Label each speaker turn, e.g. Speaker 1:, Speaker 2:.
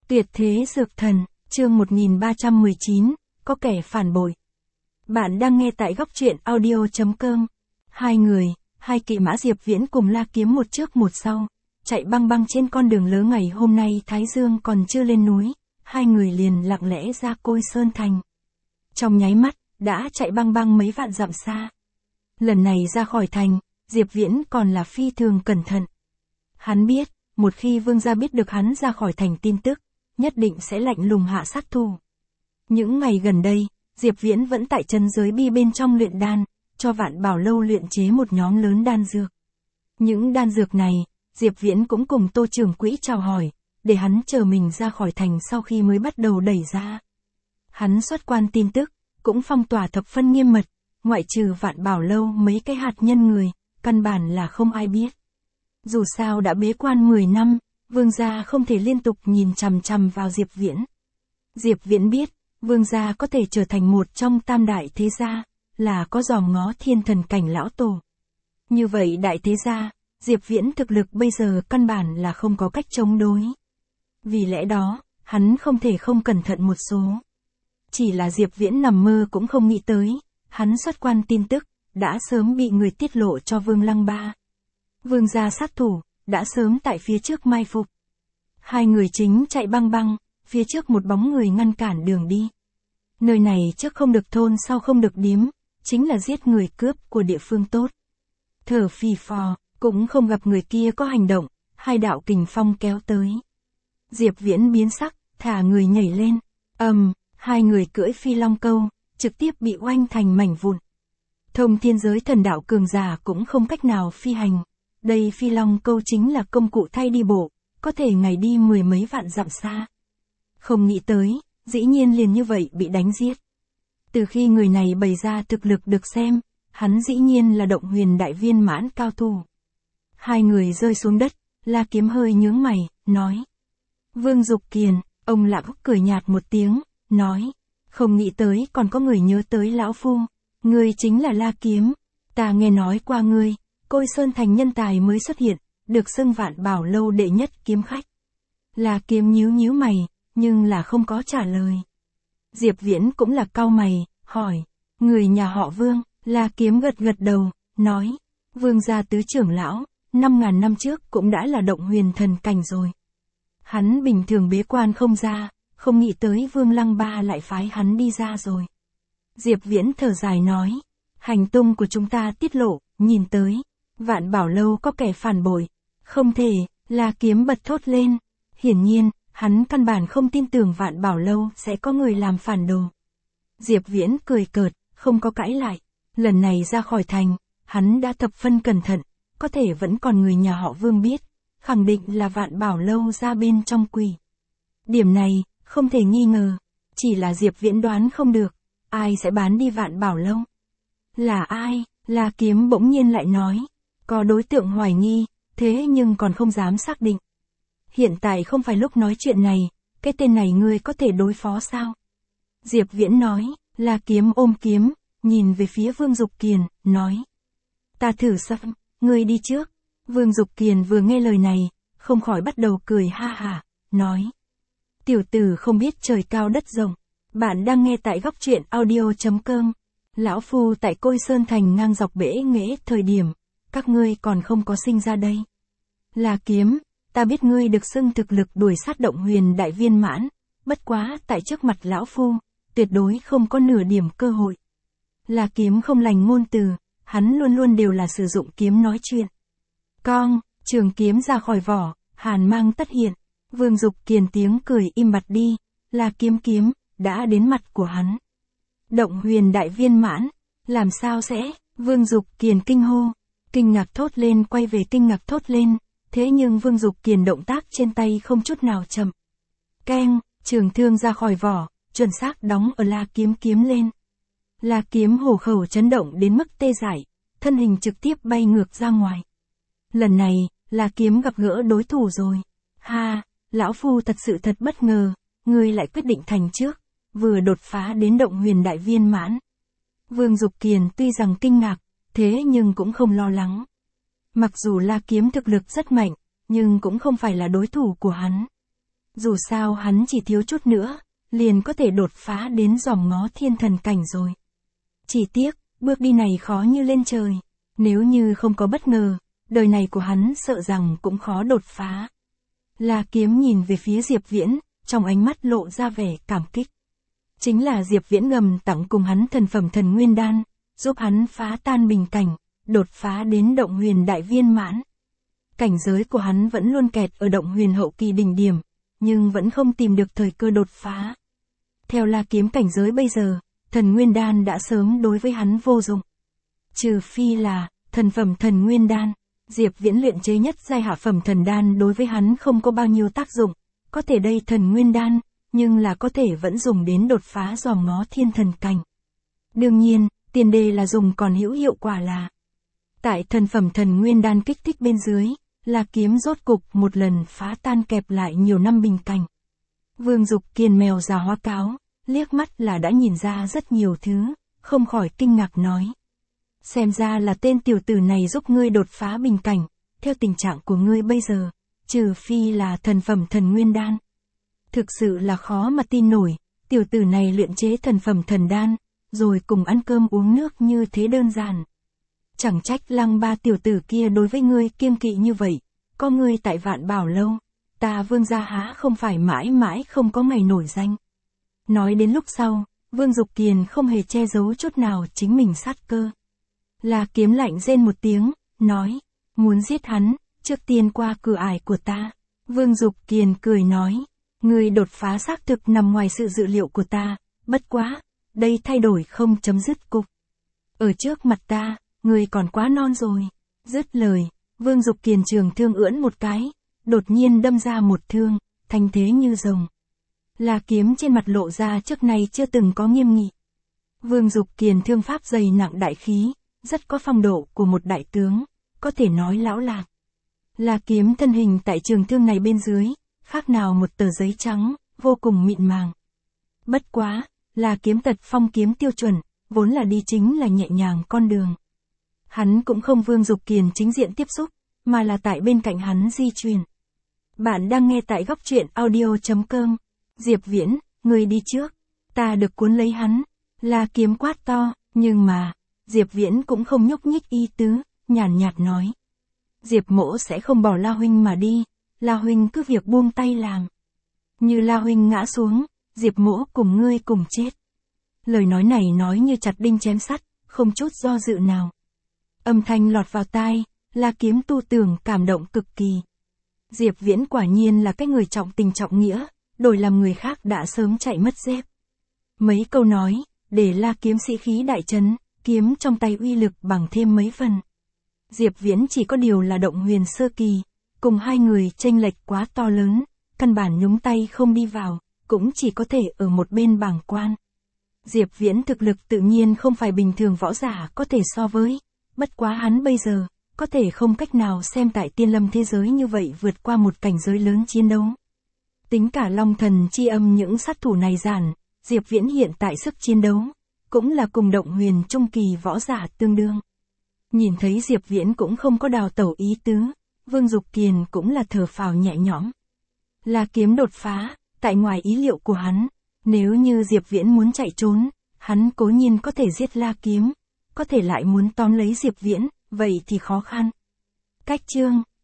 Speaker 1: Tuyệt thế dược thần, chương 1319, có kẻ phản bội. Bạn đang nghe tại góc truyện audio.com. Hai người, hai kỵ mã Diệp Viễn cùng La Kiếm một trước một sau, chạy băng băng trên con đường lớn ngày hôm nay Thái Dương còn chưa lên núi, hai người liền lặng lẽ ra Côi Sơn Thành. Trong nháy mắt, đã chạy băng băng mấy vạn dặm xa. Lần này ra khỏi thành, Diệp Viễn còn là phi thường cẩn thận. Hắn biết, một khi vương gia biết được hắn ra khỏi thành tin tức, nhất định sẽ lạnh lùng hạ sát thủ. Những ngày gần đây, Diệp Viễn vẫn tại chân giới bi bên trong luyện đan, cho Vạn Bảo Lâu luyện chế một nhóm lớn đan dược. Những đan dược này, Diệp Viễn cũng cùng Tô trưởng quỹ chào hỏi, để hắn chờ mình ra khỏi thành sau khi mới bắt đầu đẩy ra. Hắn xuất quan tin tức, cũng phong tỏa thập phân nghiêm mật, ngoại trừ Vạn Bảo Lâu mấy cái hạt nhân người, căn bản là không ai biết. Dù sao đã bế quan 10 năm, vương gia không thể liên tục nhìn chằm chằm vào Diệp Viễn. Diệp Viễn biết, vương gia có thể trở thành một trong tam đại thế gia, là có dòm ngó thiên thần cảnh lão tổ. Như vậy đại thế gia, Diệp Viễn thực lực bây giờ căn bản là không có cách chống đối. Vì lẽ đó, hắn không thể không cẩn thận một số. Chỉ là Diệp Viễn nằm mơ cũng không nghĩ tới, hắn xuất quan tin tức, đã sớm bị người tiết lộ cho Vương Lăng Ba. Vương gia sát thủ, đã sớm tại phía trước mai phục. Hai người chính chạy băng băng, phía trước một bóng người ngăn cản đường đi. Nơi này trước không được thôn sau không được điếm, chính là giết người cướp của địa phương tốt. Thở phì phò, cũng không gặp người kia có hành động, hai đạo kình phong kéo tới. Diệp Viễn biến sắc, thả người nhảy lên. Hai người cưỡi phi long câu, trực tiếp bị oanh thành mảnh vụn. Thông thiên giới thần đạo cường giả cũng không cách nào phi hành. Đây phi long câu chính là công cụ thay đi bộ, có thể ngày đi mười mấy vạn dặm xa. Không nghĩ tới, dĩ nhiên liền như vậy bị đánh giết. Từ khi người này bày ra thực lực được xem, hắn dĩ nhiên là động huyền đại viên mãn cao thủ. Hai người rơi xuống đất, La Kiếm hơi nhướng mày, nói. Vương Dục Kiền, ông Lạc cười nhạt một tiếng, nói. Không nghĩ tới còn có người nhớ tới lão phu. Ngươi chính là La Kiếm. Ta nghe nói qua ngươi, Côi Sơn Thành nhân tài mới xuất hiện, được xưng Vạn Bảo Lâu đệ nhất kiếm khách. La Kiếm nhíu nhíu mày, nhưng là không có trả lời. Diệp Viễn cũng là cau mày, hỏi. Người nhà họ Vương, La Kiếm gật gật đầu, nói. Vương gia tứ trưởng lão, 5.000 năm trước cũng đã là động huyền thần cảnh rồi. Hắn bình thường bế quan không ra, không nghĩ tới Vương Lăng Ba lại phái hắn đi ra rồi. Diệp Viễn thở dài nói. Hành tung của chúng ta tiết lộ, nhìn tới. Vạn Bảo Lâu có kẻ phản bội. Không thể, La Kiếm bật thốt lên. Hiển nhiên, hắn căn bản không tin tưởng Vạn Bảo Lâu sẽ có người làm phản đồ. Diệp Viễn cười cợt, không có cãi lại. Lần này ra khỏi thành, hắn đã thập phân cẩn thận, có thể vẫn còn người nhà họ Vương biết, khẳng định là Vạn Bảo Lâu ra bên trong quỷ. Điểm này, không thể nghi ngờ, chỉ là Diệp Viễn đoán không được, ai sẽ bán đi Vạn Bảo Lâu. Là ai? La Kiếm bỗng nhiên lại nói. Có đối tượng hoài nghi, thế nhưng còn không dám xác định. Hiện tại không phải lúc nói chuyện này, cái tên này ngươi có thể đối phó sao? Diệp Viễn nói. La Kiếm ôm kiếm, nhìn về phía Vương Dục Kiền, nói. Ta thử xem, ngươi đi trước. Vương Dục Kiền vừa nghe lời này, không khỏi bắt đầu cười ha hả, nói. Tiểu tử không biết trời cao đất rộng. Bạn đang nghe tại góc truyện audio.com. Lão phu tại Côi Sơn Thành ngang dọc bể nghễ thời điểm, các ngươi còn không có sinh ra đây. La Kiếm, ta biết ngươi được xưng thực lực đuổi sát động huyền đại viên mãn, bất quá tại trước mặt lão phu, tuyệt đối không có nửa điểm cơ hội. La Kiếm không lành ngôn từ, hắn luôn luôn đều là sử dụng kiếm nói chuyện. Cong, trường kiếm ra khỏi vỏ, hàn mang tất hiện. Vương Dục Kiền tiếng cười im bặt đi, La Kiếm đã đến mặt của hắn. Động huyền đại viên mãn, làm sao sẽ? Vương Dục Kiền kinh hô, kinh ngạc thốt lên quay về kinh ngạc thốt lên, thế nhưng Vương Dục Kiền động tác trên tay không chút nào chậm. Keng, trường thương ra khỏi vỏ, chuẩn xác đóng ở La Kiếm lên. La Kiếm hổ khẩu chấn động đến mức tê dại, thân hình trực tiếp bay ngược ra ngoài. Lần này, La Kiếm gặp gỡ đối thủ rồi. Ha, lão phu thật sự thật bất ngờ, ngươi lại quyết định thành trước, vừa đột phá đến động huyền đại viên mãn. Vương Dục Kiền tuy rằng kinh ngạc, thế nhưng cũng không lo lắng. Mặc dù La Kiếm thực lực rất mạnh, nhưng cũng không phải là đối thủ của hắn. Dù sao hắn chỉ thiếu chút nữa, liền có thể đột phá đến dòm ngó thiên thần cảnh rồi. Chỉ tiếc, bước đi này khó như lên trời. Nếu như không có bất ngờ, đời này của hắn sợ rằng cũng khó đột phá. La Kiếm nhìn về phía Diệp Viễn, trong ánh mắt lộ ra vẻ cảm kích. Chính là Diệp Viễn ngầm tặng cùng hắn thần phẩm thần nguyên đan, giúp hắn phá tan bình cảnh, đột phá đến động huyền đại viên mãn. Cảnh giới của hắn vẫn luôn kẹt ở động huyền hậu kỳ đỉnh điểm, nhưng vẫn không tìm được thời cơ đột phá. Theo La Kiếm cảnh giới bây giờ, thần nguyên đan đã sớm đối với hắn vô dụng. Trừ phi là thần phẩm thần nguyên đan, Diệp Viễn luyện chế nhất giai hạ phẩm thần đan đối với hắn không có bao nhiêu tác dụng, có thể đây thần nguyên đan, nhưng là có thể vẫn dùng đến đột phá dòm ngó thiên thần cảnh. Đương nhiên, tiền đề là dùng còn hữu hiệu quả là. Tại thần phẩm thần nguyên đan kích thích bên dưới, La Kiếm rốt cục một lần phá tan kẹp lại nhiều năm bình cảnh. Vương Dục Kiền mèo già hóa cáo, liếc mắt là đã nhìn ra rất nhiều thứ, không khỏi kinh ngạc nói. Xem ra là tên tiểu tử này giúp ngươi đột phá bình cảnh, theo tình trạng của ngươi bây giờ, trừ phi là thần phẩm thần nguyên đan. Thực sự là khó mà tin nổi, tiểu tử này luyện chế thần phẩm thần đan, rồi cùng ăn cơm uống nước như thế đơn giản. Chẳng trách Lăng Ba tiểu tử kia đối với ngươi kiêng kỵ như vậy, có ngươi tại Vạn Bảo lâu, ta Vương gia há không phải mãi mãi không có ngày nổi danh. Nói đến lúc sau, Vương Dục Kiền không hề che giấu chút nào chính mình sát cơ. La Kiếm lạnh rên một tiếng, nói, muốn giết hắn, trước tiên qua cửa ải của ta. Vương Dục Kiền cười nói, ngươi đột phá xác thực nằm ngoài sự dự liệu của ta, bất quá, đây thay đổi không chấm dứt cục. Ở trước mặt ta, ngươi còn quá non rồi. Dứt lời, Vương Dục Kiền trường thương ưỡn một cái, đột nhiên đâm ra một thương, thanh thế như rồng. La Kiếm trên mặt lộ ra trước nay chưa từng có nghiêm nghị. Vương Dục Kiền thương pháp dày nặng đại khí, rất có phong độ của một đại tướng, có thể nói lão lạc. La Kiếm thân hình tại trường thương này bên dưới, khác nào một tờ giấy trắng, vô cùng mịn màng. Bất quá, La Kiếm tật phong kiếm tiêu chuẩn, vốn là đi chính là nhẹ nhàng con đường. Hắn cũng không Vương Dục Kiền chính diện tiếp xúc, mà là tại bên cạnh hắn di chuyển. Bạn đang nghe tại góc truyện audio.com. Diệp Viễn, ngươi đi trước, ta được cuốn lấy hắn. La Kiếm quát to, nhưng mà, Diệp Viễn cũng không nhúc nhích ý tứ, nhàn nhạt nói. Diệp mỗ sẽ không bỏ La huynh mà đi, La huynh cứ việc buông tay làm. Như La huynh ngã xuống, Diệp mỗ cùng ngươi cùng chết. Lời nói này nói như chặt đinh chém sắt, không chút do dự nào. Âm thanh lọt vào tai, La Kiếm tu tưởng cảm động cực kỳ. Diệp Viễn quả nhiên là cái người trọng tình trọng nghĩa, đổi làm người khác đã sớm chạy mất dép. Mấy câu nói, để La Kiếm sĩ khí đại trấn, kiếm trong tay uy lực bằng thêm mấy phần. Diệp Viễn chỉ có điều là động huyền sơ kỳ, cùng hai người chênh lệch quá to lớn, căn bản nhúng tay không đi vào, cũng chỉ có thể ở một bên bảng quan. Diệp Viễn thực lực tự nhiên không phải bình thường võ giả có thể so với, bất quá hắn bây giờ, có thể không cách nào xem tại tiên lâm thế giới như vậy vượt qua một cảnh giới lớn chiến đấu. Tính cả Long Thần chi âm những sát thủ này giản, Diệp Viễn hiện tại sức chiến đấu, cũng là cùng động huyền trung kỳ võ giả tương đương. Nhìn thấy Diệp Viễn cũng không có đào tẩu ý tứ, Vương Dục Kiền cũng là thở phào nhẹ nhõm. La Kiếm đột phá, tại ngoài ý liệu của hắn, nếu như Diệp Viễn muốn chạy trốn, hắn cố nhiên có thể giết La Kiếm, có thể lại muốn tóm lấy Diệp Viễn, vậy thì khó khăn. Cách chương